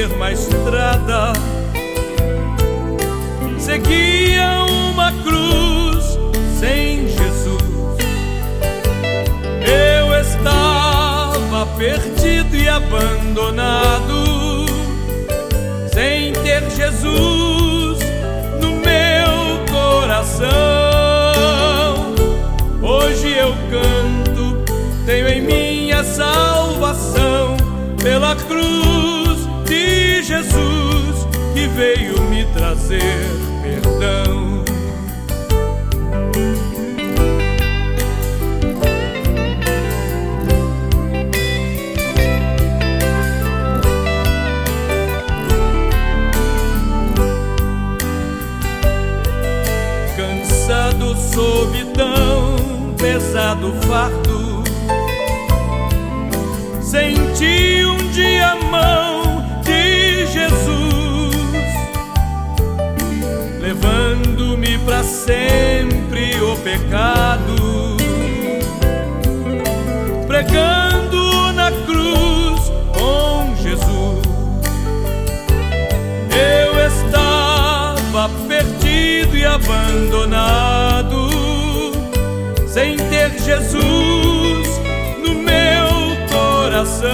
mesma estrada, seguia uma cruz sem Jesus. Eu estava perdido e abandonado, sem ter Jesus no meu coração. Hoje eu canto, tenho em mim a salvação, pela cruz de Jesus que veio me trazer perdão. Cansado sob tão pesado fardo, senti um dia a mão de Jesus, levando-me para sempre o pecado, pregando na cruz com Jesus. Eu estava perdido e abandonado, sem ter Jesus no meu coração.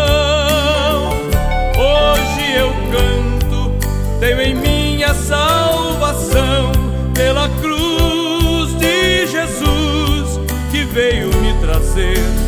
Hoje eu canto, tenho em mim a salvação, pela cruz de Jesus que veio me trazer